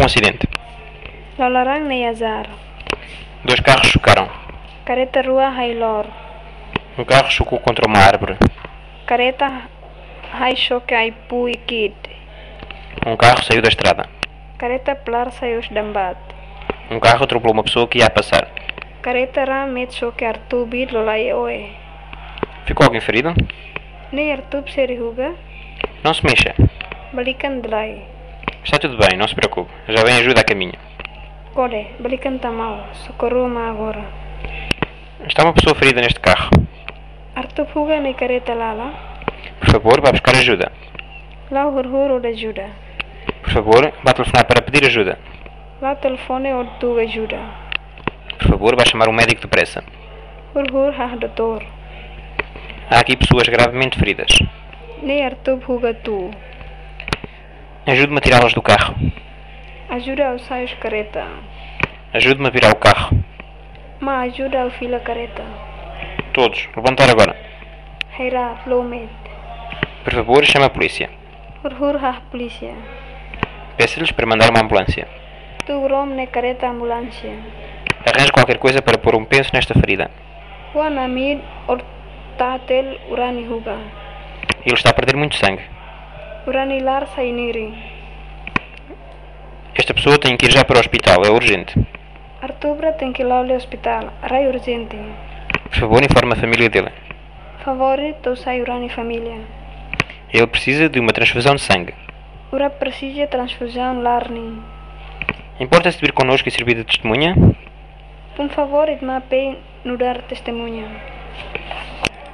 acidente. Lalarang Neyazar. Dois carros chocaram. Careta Rua Hailor. Um carro chocou contra uma árvore. Careta Hai Choque Aipu e Kid. Um carro saiu da estrada. Careta Plar Sayus Dambat. Um carro atropelou uma pessoa que ia a passar. Careta Ramet Choque Artubi Lolai Oe. Ficou alguém ferido? Ne Artub Serihuga. Não se mexa. Balikan Dlai. Está tudo bem, não se preocupe. Já vem ajuda a caminho. Kole, Balikan Tamau. Socorro-ma agora. Está uma pessoa ferida neste carro. Artub Huga ne Careta Lala. Por favor, vá buscar ajuda. Lá Hurhur de ajuda. Por favor, vá telefonar para pedir ajuda. Lá telefone ou tu ajuda. Por favor, vá chamar um médico depressa. Hurhur ha doutor. Há aqui pessoas gravemente feridas. Ne Artub Huga tu. Ajude-me a tirá-las do carro. Ajuda ao Sayus Careta. Ajude-me a virar o carro. Ma ajuda ao Fila Careta. Todos, levantar agora. Heira Flomet. Por favor, chame a polícia. Hurhur ha polícia. Peço-lhes para mandar uma ambulância. Tu grom ne Careta ambulância. Arranje qualquer coisa para pôr um penso nesta ferida. Juan Amid Ortatel Urani Huga. Ele está a perder muito sangue. Urani Lar Sainiri. Esta pessoa tem que ir já para o hospital, é urgente. Artubra tem que ir ao hospital. Rai urgente. Por favor, informe a família dele. Favorito sai Urani família. Ele precisa de uma transfusão de sangue. Ura precisa transfusão Larni. Importa-se de vir connosco e servir de testemunha? Por favor, itma pe no dar testemunha.